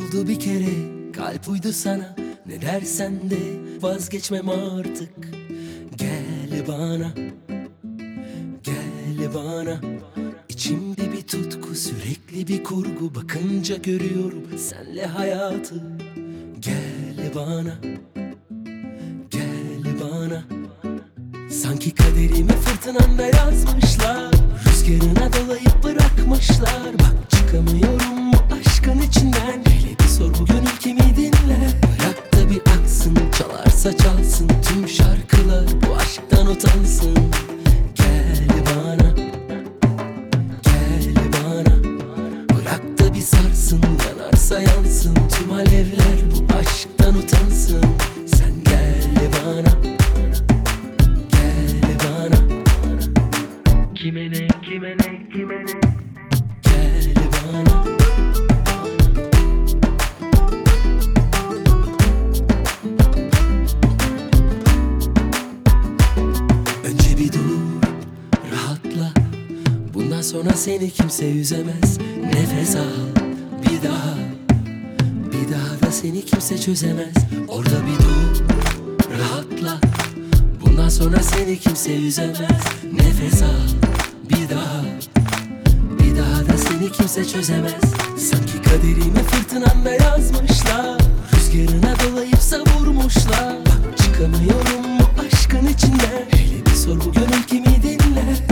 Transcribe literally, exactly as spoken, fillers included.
Oldu bir kere, kalp uydu sana. Ne dersen de vazgeçmem artık. Gel bana, gel bana. İçimde bir tutku, sürekli bir kurgu. Bakınca görüyorum senle hayatı. Gel bana, gel bana. Sanki kaderimi fırtınanda yazmışlar. Rüzgarına dolayıp bırakmışlar. Bak çıkamıyorum bu aşkın içinden. Hele bir sor bu gönül kimi dinle. Bırak da bir aksın, çalarsa çalsın tüm şarkılar, bu aşktan utansın. Gel bana, gel bana. Bırak da bir sarsın, yanarsa yansın tüm alevler, bu aşktan utansın. Sen gel bana, gel bana. Kime ne, kime ne, kime ne? Gel bana. Önce bir dur, rahatla. Bundan sonra seni kimse üzemez. Nefes al, bir daha. Bir daha da seni kimse çözemez. Orada bir dur, rahatla. Bundan sonra seni kimse üzemez. Nefes al, bir daha. Bir daha da seni kimse çözemez. Sanki kaderimi fırtınanda yazmışlar. Rüzgarına dolayıp savurmuşlar. Bak çıkamıyorum bu aşkın içinden. Hele bir sor bu gönül kimi dinle.